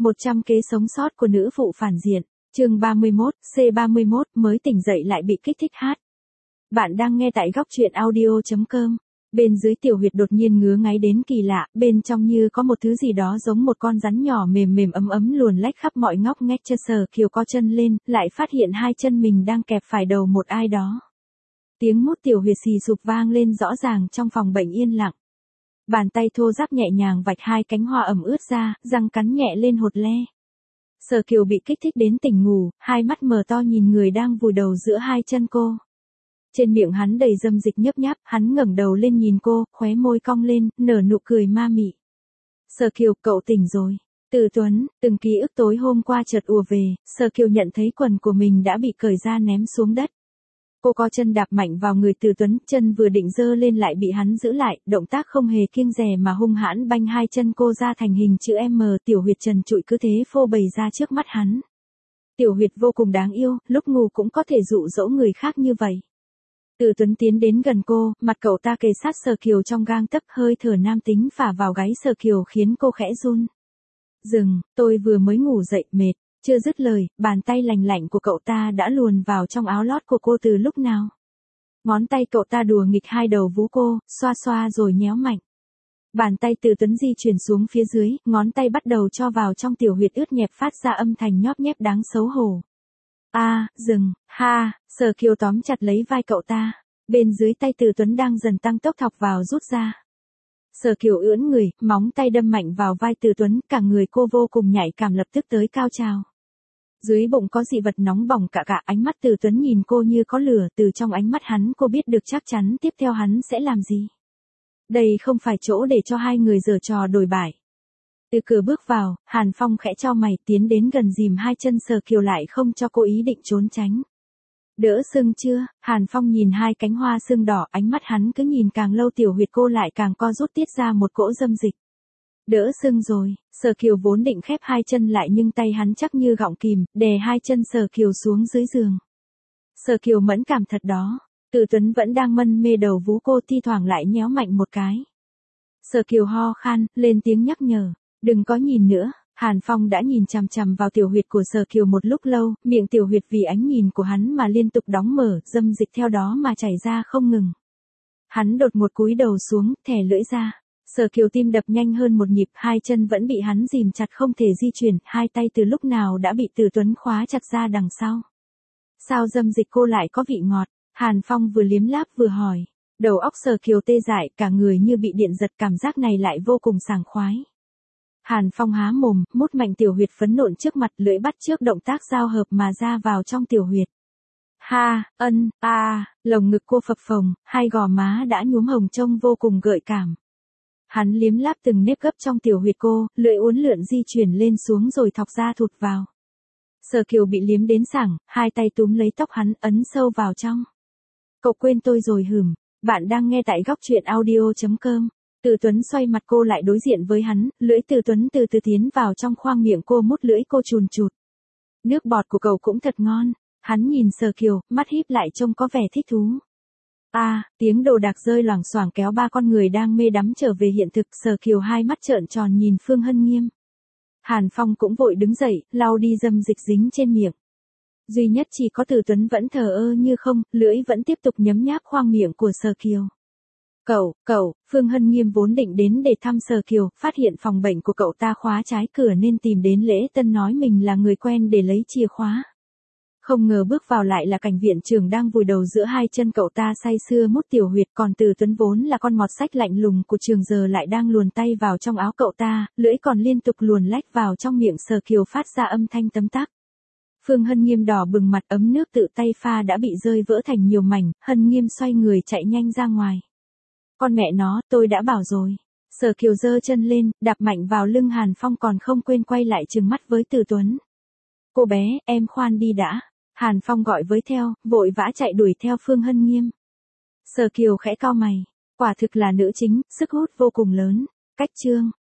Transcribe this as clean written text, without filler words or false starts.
100 kế sống sót của nữ phụ phản diện. Chương 31, C31, mới tỉnh dậy lại bị kích thích hát. Bạn đang nghe tại góc truyện audio.com. Bên dưới tiểu huyệt đột nhiên ngứa ngáy đến kỳ lạ, bên trong như có một thứ gì đó giống một con rắn nhỏ mềm mềm ấm ấm luồn lách khắp mọi ngóc ngách. Sở Kiều co chân lên, lại phát hiện hai chân mình đang kẹp phải đầu một ai đó. Tiếng mút tiểu huyệt xì sụp vang lên rõ ràng trong phòng bệnh yên lặng. Bàn tay thô ráp nhẹ nhàng vạch hai cánh hoa ẩm ướt ra, răng cắn nhẹ lên hột le. Sở Kiều bị kích thích đến tỉnh ngủ, hai mắt mở to nhìn người đang vùi đầu giữa hai chân cô. Trên miệng hắn đầy dâm dịch nhấp nháp, hắn ngẩng đầu lên nhìn cô, khóe môi cong lên, nở nụ cười ma mị. Sở Kiều, cậu tỉnh rồi. Từ Tuấn, từng ký ức tối hôm qua chợt ùa về, Sở Kiều nhận thấy quần của mình đã bị cởi ra ném xuống đất. Cô có chân đạp mạnh vào người Từ Tuấn, chân vừa định giơ lên lại bị hắn giữ lại, động tác không hề kiêng dè mà hung hãn banh hai chân cô ra thành hình chữ M, tiểu huyệt trần trụi cứ thế phô bày ra trước mắt hắn. Tiểu huyệt vô cùng đáng yêu, lúc ngủ cũng có thể dụ dỗ người khác như vậy. Từ Tuấn tiến đến gần cô, mặt cậu ta kề sát Sở Kiều trong gang tấc, hơi thở nam tính phả vào gáy Sở Kiều khiến cô khẽ run. Dừng, tôi vừa mới ngủ dậy mệt. Chưa dứt lời, bàn tay lành lạnh của cậu ta đã luồn vào trong áo lót của cô từ lúc nào. Ngón tay cậu ta đùa nghịch hai đầu vú cô, xoa xoa rồi nhéo mạnh. Bàn tay Từ Tuấn di chuyển xuống phía dưới, ngón tay bắt đầu cho vào trong tiểu huyệt ướt nhẹp phát ra âm thanh nhóp nhép đáng xấu hổ. Dừng, ha, Sở Kiều tóm chặt lấy vai cậu ta. Bên dưới tay Từ Tuấn đang dần tăng tốc thọc vào rút ra. Sở Kiều ưỡn người, móng tay đâm mạnh vào vai Từ Tuấn, cả người cô vô cùng nhạy cảm lập tức tới cao trào. Dưới bụng có dị vật nóng bỏng cả ánh mắt Từ Tuấn nhìn cô như có lửa, từ trong ánh mắt hắn cô biết được chắc chắn tiếp theo hắn sẽ làm gì. Đây không phải chỗ để cho hai người giở trò đồi bại. Từ cửa bước vào, Hàn Phong khẽ chau mày tiến đến gần dìm hai chân Sở Kiều lại không cho cô ý định trốn tránh. Đỡ sưng chưa? Hàn Phong nhìn hai cánh hoa sưng đỏ, ánh mắt hắn cứ nhìn càng lâu tiểu huyệt cô lại càng co rút tiết ra một cỗ dâm dịch. Đỡ sưng rồi, Sở Kiều vốn định khép hai chân lại nhưng tay hắn chắc như gọng kìm, đè hai chân Sở Kiều xuống dưới giường. Sở Kiều mẫn cảm thật đó, Từ Tuấn vẫn đang mân mê đầu vú cô thi thoảng lại nhéo mạnh một cái. Sở Kiều ho khan, lên tiếng nhắc nhở, đừng có nhìn nữa. Hàn Phong đã nhìn chằm chằm vào tiểu huyệt của Sở Kiều một lúc lâu, miệng tiểu huyệt vì ánh nhìn của hắn mà liên tục đóng mở, dâm dịch theo đó mà chảy ra không ngừng. Hắn đột ngột cúi đầu xuống, thè lưỡi ra. Sở Kiều tim đập nhanh hơn một nhịp, hai chân vẫn bị hắn dìm chặt không thể di chuyển, hai tay từ lúc nào đã bị Từ Tuấn khóa chặt ra đằng sau. Sao dâm dịch cô lại có vị ngọt? Hàn Phong vừa liếm láp vừa hỏi. Đầu óc Sở Kiều tê dại, cả người như bị điện giật, cảm giác này lại vô cùng sảng khoái. Hàn Phong há mồm, mút mạnh tiểu huyệt phấn nộn trước mặt, lưỡi bắt trước động tác giao hợp mà ra vào trong tiểu huyệt. Lồng ngực cô phập phồng, hai gò má đã nhuốm hồng trông vô cùng gợi cảm. Hắn liếm láp từng nếp gấp trong tiểu huyệt cô, lưỡi uốn lượn di chuyển lên xuống rồi thọc ra thụt vào. Sở Kiều bị liếm đến sảng, hai tay túm lấy tóc hắn, ấn sâu vào trong. Cậu quên tôi rồi hửm. Bạn đang nghe tại góc truyện audio.com. Từ Tuấn xoay mặt cô lại đối diện với hắn, lưỡi Từ Tuấn từ từ tiến vào trong khoang miệng cô, mút lưỡi cô chùn chụt. Nước bọt của cậu cũng thật ngon. Hắn nhìn Sở Kiều, mắt híp lại trông có vẻ thích thú. Tiếng đồ đạc rơi loảng xoảng kéo ba con người đang mê đắm trở về hiện thực. Sở Kiều hai mắt trợn tròn nhìn Phương Hân Nghiêm. Hàn Phong cũng vội đứng dậy, lau đi dâm dịch dính trên miệng. Duy nhất chỉ có Từ Tuấn vẫn thờ ơ như không, lưỡi vẫn tiếp tục nhấm nháp khoang miệng của Sở Kiều. Cậu, Phương Hân Nghiêm vốn định đến để thăm Sở Kiều, phát hiện phòng bệnh của cậu ta khóa trái cửa nên tìm đến lễ tân nói mình là người quen để lấy chìa khóa. Không ngờ bước vào lại là cảnh viện trưởng đang vùi đầu giữa hai chân cậu ta say sưa mút tiểu huyệt, còn Từ Tuấn vốn là con mọt sách lạnh lùng của trường giờ lại đang luồn tay vào trong áo cậu ta, lưỡi còn liên tục luồn lách vào trong miệng Sở Kiều phát ra âm thanh tấm tắc. Phương Hân Nghiêm đỏ bừng mặt, ấm nước tự tay pha đã bị rơi vỡ thành nhiều mảnh, Hân Nghiêm xoay người chạy nhanh ra ngoài. Con mẹ nó, tôi đã bảo rồi. Sở Kiều giơ chân lên, đạp mạnh vào lưng Hàn Phong còn không quên quay lại trừng mắt với Từ Tuấn. Cô bé, em khoan đi đã. Hàn Phong gọi với theo, vội vã chạy đuổi theo Phương Hân Nghiêm. Sở Kiều khẽ cau mày. Quả thực là nữ chính, sức hút vô cùng lớn. Cách chương.